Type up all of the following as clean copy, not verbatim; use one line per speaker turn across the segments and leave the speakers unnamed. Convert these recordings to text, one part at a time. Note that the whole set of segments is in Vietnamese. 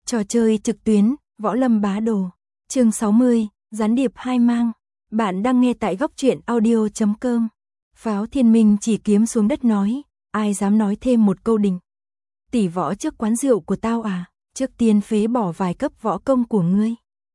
Trò chơi trực tuyến, Võ Lâm Bá Đồ. Chương 60, gián điệp hai mang. Bạn đang nghe tại góc truyện audio.com. Pháo Thiên Minh chỉ kiếm xuống đất nói, ai dám nói thêm một câu đình. Tỷ võ trước quán rượu của tao à, trước tiên phế bỏ vài cấp võ công của ngươi.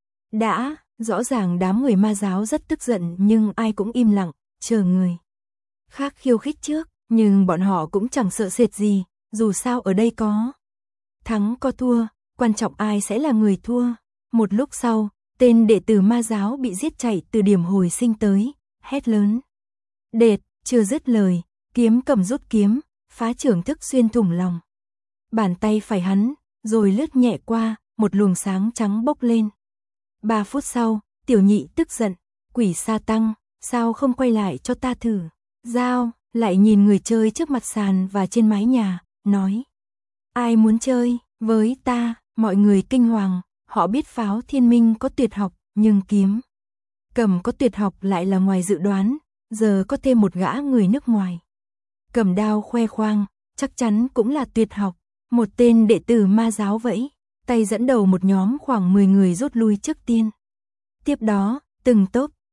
Đã, rõ ràng đám người ma giáo rất tức giận nhưng ai cũng im lặng, chờ người khác khiêu khích trước, nhưng bọn họ cũng chẳng sợ sệt gì, dù sao ở đây có thắng có thua, quan trọng ai sẽ là người thua. Một lúc sau, tên đệ tử ma giáo bị giết chạy từ điểm hồi sinh tới, hét lớn. Đệt, chưa dứt lời, kiếm cầm rút kiếm, phá trưởng thức xuyên thủng lòng bàn tay phải hắn, rồi lướt nhẹ qua, một luồng sáng trắng bốc lên. 3 phút sau, tiểu nhị tức giận, quỷ sa tăng, sao không quay lại cho ta thử? Giao, lại nhìn người chơi trước mặt sàn và trên mái nhà, nói. Ai muốn chơi với ta? Mọi người kinh hoàng, họ biết Pháo Thiên Minh có tuyệt học, nhưng kiếm cầm có tuyệt học lại là ngoài dự đoán, giờ có thêm một gã người nước ngoài cầm đao khoe khoang, chắc chắn cũng là tuyệt học. Một tên đệ tử ma giáo vẫy tay dẫn đầu một nhóm khoảng 10 người rút lui trước tiên. Tiếp đó, từng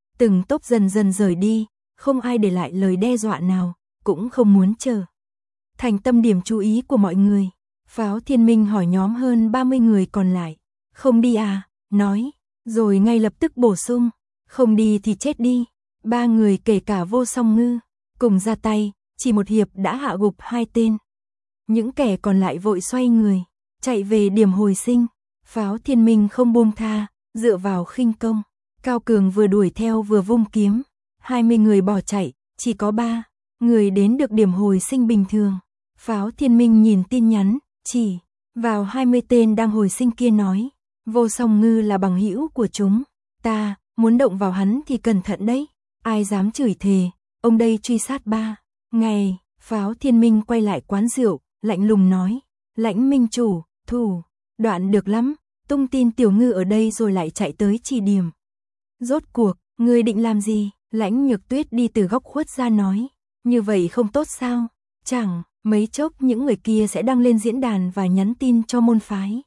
tốp dần dần rời đi, không ai để lại lời đe dọa nào, cũng không muốn trở thành tâm điểm chú ý của mọi người. Pháo Thiên Minh hỏi nhóm hơn 30 người còn lại, không đi à, nói, rồi ngay lập tức bổ sung, không đi thì chết đi. 3 người kể cả Vô Song Ngư, cùng ra tay, chỉ một hiệp đã hạ gục 2 tên. Những kẻ còn lại vội xoay người, chạy về điểm hồi sinh. Pháo Thiên Minh không buông tha, dựa vào khinh công. Cao Cường vừa đuổi theo vừa vung kiếm. 20 người bỏ chạy, chỉ có 3 người đến được điểm hồi sinh bình thường. Pháo Thiên Minh nhìn tin nhắn, chỉ vào 20 tên đang hồi sinh kia nói. Vô Song Ngư là bằng hữu của chúng. Ta, muốn động vào hắn thì cẩn thận đấy. Ai dám chửi thề, ông đây truy sát 3 ngày. Pháo Thiên Minh quay lại quán rượu, lạnh lùng nói. Lãnh minh chủ, thủ đoạn được lắm, tung tin Tiểu Ngư ở đây rồi lại chạy tới chỉ điểm. Rốt cuộc, ngươi định làm gì? Lãnh Nhược Tuyết đi từ góc khuất ra nói. Như vậy không tốt sao? Chẳng mấy chốc những người kia sẽ đăng lên diễn đàn và nhắn tin cho môn phái.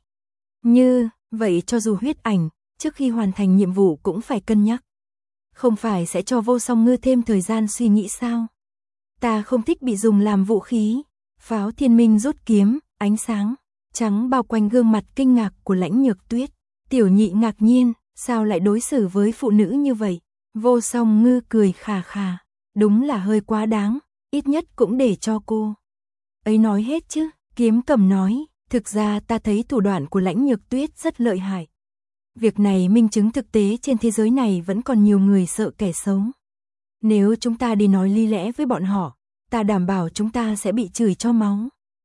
Như vậy cho dù Huyết Ảnh, trước khi hoàn thành nhiệm vụ cũng phải cân nhắc. Không phải sẽ cho Vô Song Ngư thêm thời gian suy nghĩ sao? Ta không thích bị dùng làm vũ khí. Pháo Thiên Minh rút kiếm, ánh sáng trắng bao quanh gương mặt kinh ngạc của Lãnh Nhược Tuyết. Tiểu nhị ngạc nhiên, sao lại đối xử với phụ nữ như vậy? Vô Song Ngư cười khà khà, đúng là hơi quá đáng, ít nhất cũng để cho cô ấy nói hết chứ. Kiếm Cầm nói, thực ra ta thấy thủ đoạn của Lãnh Nhược Tuyết rất lợi hại. Việc này minh chứng thực tế trên thế giới này vẫn còn nhiều người sợ kẻ xấu. Nếu chúng ta đi nói lý lẽ với bọn họ, ta đảm bảo chúng ta sẽ bị chửi cho máu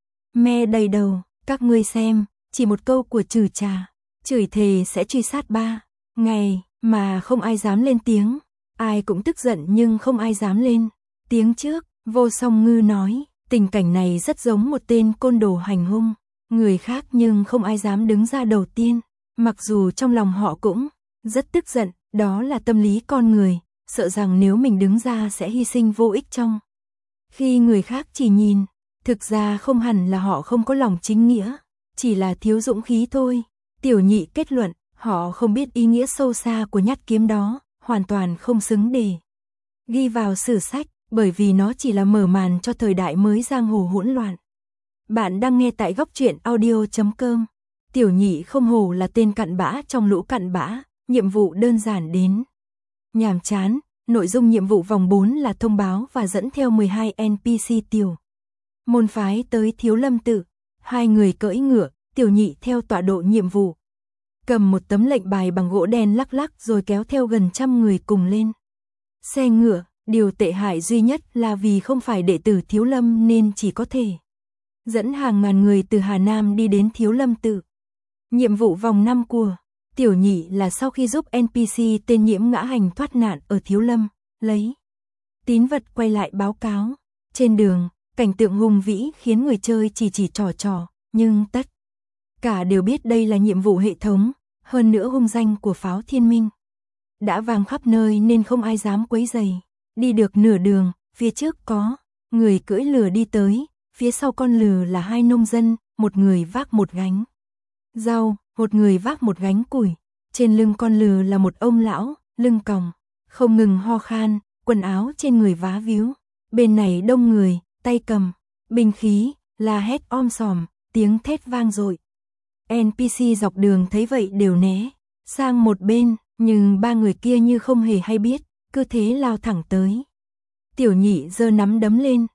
me đầy đầu. Các ngươi xem, chỉ một câu của Trừ Trà, chửi thề sẽ truy sát 3 ngày mà không ai dám lên tiếng. Ai cũng tức giận nhưng không ai dám lên tiếng trước. Vô Song Ngư nói, tình cảnh này rất giống một tên côn đồ hành hung người khác nhưng không ai dám đứng ra đầu tiên. Mặc dù trong lòng họ cũng rất tức giận, đó là tâm lý con người, sợ rằng nếu mình đứng ra sẽ hy sinh vô ích trong khi người khác chỉ nhìn. Thực ra không hẳn là họ không có lòng chính nghĩa, chỉ là thiếu dũng khí thôi. Tiểu nhị kết luận, họ không biết ý nghĩa sâu xa của nhát kiếm đó, hoàn toàn không xứng để ghi vào sử sách, bởi vì nó chỉ là mở màn cho thời đại mới giang hồ hỗn loạn. Bạn đang nghe tại góc truyện audio.com. Tiểu nhị không hổ là tên cặn bã trong lũ cặn bã, nhiệm vụ đơn giản đến nhàm chán. Nội dung nhiệm vụ vòng 4 là thông báo và dẫn theo 12 NPC tiểu môn phái tới Thiếu Lâm Tự. 2 người cưỡi ngựa, tiểu nhị theo tọa độ nhiệm vụ, cầm một tấm lệnh bài bằng gỗ đen lắc lắc rồi kéo theo gần 100 người cùng lên xe ngựa. Điều tệ hại duy nhất là vì không phải đệ tử Thiếu Lâm nên chỉ có thể dẫn hàng ngàn người từ Hà Nam đi đến Thiếu Lâm Tự. Nhiệm vụ vòng 5 của tiểu nhị là sau khi giúp NPC tên Nhiễm ngã hành thoát nạn ở Thiếu Lâm, lấy tín vật quay lại báo cáo. Trên đường, cảnh tượng hùng vĩ khiến người chơi chỉ trò, nhưng tất cả đều biết đây là nhiệm vụ hệ thống. Hơn nữa hung danh của Pháo Thiên Minh đã vang khắp nơi nên không ai dám quấy rầy. Đi được nửa đường, phía trước có người cưỡi lừa đi tới, phía sau con lừa là 2 nông dân, một người vác một gánh rau, một người vác một gánh củi, trên lưng con lừa là một ông lão, lưng còng, không ngừng ho khan, quần áo trên người vá víu. Bên này đông người, tay cầm binh khí, la hét om sòm, tiếng thét vang dội. NPC dọc đường thấy vậy đều né sang một bên, nhưng ba người kia như không hề hay biết, cứ thế lao thẳng tới. Tiểu Nhị giơ nắm đấm lên,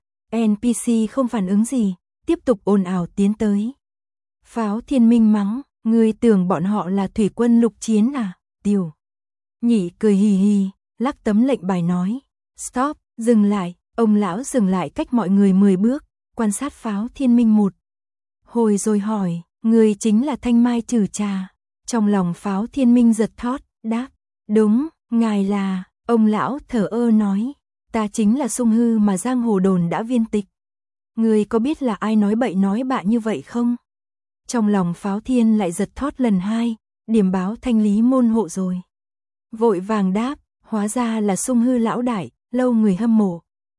NPC không phản ứng gì, tiếp tục ồn ào tiến tới. Pháo Thiên Minh mắng, ngươi tưởng bọn họ là thủy quân lục chiến à? Tiểu Nhị cười hì hì, lắc tấm lệnh bài nói, stop, dừng lại. Ông lão dừng lại cách mọi người 10 bước, quan sát Pháo Thiên Minh một hồi rồi hỏi, người chính là Thanh Mai Trừ Trà. Trong lòng Pháo Thiên Minh giật thót, đáp, đúng, ngài là. Ông lão thở ơ nói, ta chính là Sung Hư mà giang hồ đồn đã viên tịch. Người có biết là ai nói bậy nói bạ như vậy không? Trong lòng Pháo Thiên lại giật thót lần hai, điểm báo thanh lý môn hộ rồi. Vội vàng đáp, hóa ra là Sung Hư lão đại, lâu người hâm mộ.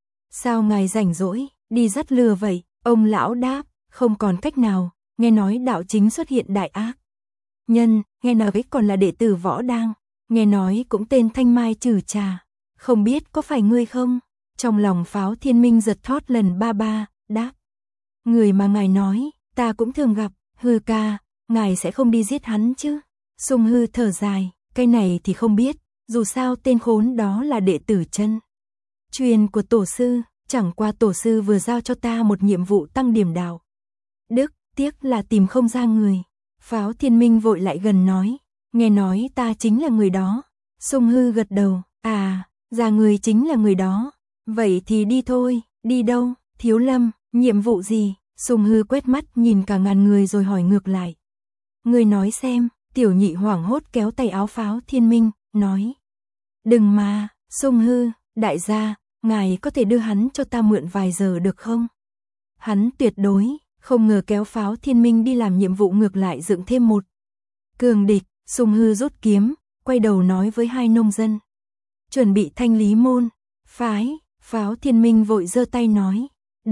Sao ngài rảnh rỗi, đi dắt lừa vậy? Ông lão đáp, không còn cách nào, nghe nói đạo chính xuất hiện đại ác nhân, nghe nói còn là đệ tử Võ Đang, nghe nói cũng tên Thanh Mai Trừ Trà, không biết có phải ngươi không? Trong lòng Pháo Thiên Minh giật thót lần ba, đáp, người mà ngài nói, ta cũng thường gặp, Hư ca, ngài sẽ không đi giết hắn chứ? Sung Hư thở dài, cái này thì không biết, dù sao tên khốn đó là đệ tử chân truyền của tổ sư, chẳng qua tổ sư vừa giao cho ta một nhiệm vụ tăng điểm đạo đức, tiếc là tìm không ra người. Pháo Thiên Minh vội lại gần nói, nghe nói ta chính là người đó. Sung Hư gật đầu, à, ra người chính là người đó, vậy thì đi thôi. Đi đâu? Thiếu Lâm, nhiệm vụ gì? Sung Hư quét mắt nhìn cả ngàn người rồi hỏi ngược lại. Người nói xem. Tiểu Nhị hoảng hốt kéo tay áo Pháo Thiên Minh, nói, đừng mà. Sung Hư, đại gia, ngài có thể đưa hắn cho ta mượn vài giờ được không? Hắn tuyệt đối không ngờ kéo Pháo Thiên Minh đi làm nhiệm vụ ngược lại dựng thêm một cường địch. Sung Hư rút kiếm, quay đầu nói với hai nông dân, chuẩn bị thanh lý môn phái. Pháo Thiên Minh vội giơ tay nói,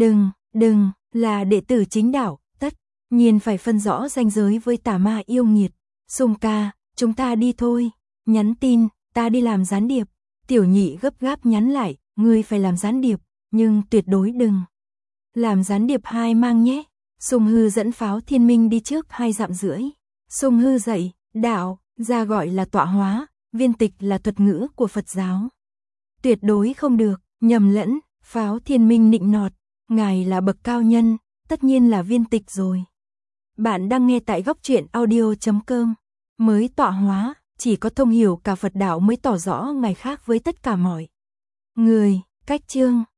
đừng, là đệ tử chính đạo, tất nhiên phải phân rõ ranh giới với tà ma yêu nghiệt. Sung ca, chúng ta đi thôi. Nhắn tin, ta đi làm gián điệp. Tiểu Nhị gấp gáp nhắn lại, ngươi phải làm gián điệp, nhưng tuyệt đối đừng làm gián điệp hai mang nhé. Sung Hư dẫn Pháo Thiên Minh đi trước 2 dặm rưỡi. Sung Hư dạy, đạo ra gọi là tọa hóa, viên tịch là thuật ngữ của Phật giáo, tuyệt đối không được nhầm lẫn. Pháo Thiên Minh nịnh nọt, ngài là bậc cao nhân, tất nhiên là viên tịch rồi. Bạn đang nghe tại Góc Truyện Audio.com. Mới tọa hóa, chỉ có thông hiểu cả Phật đạo mới tỏ rõ ngài khác với tất cả mọi người. Cách chương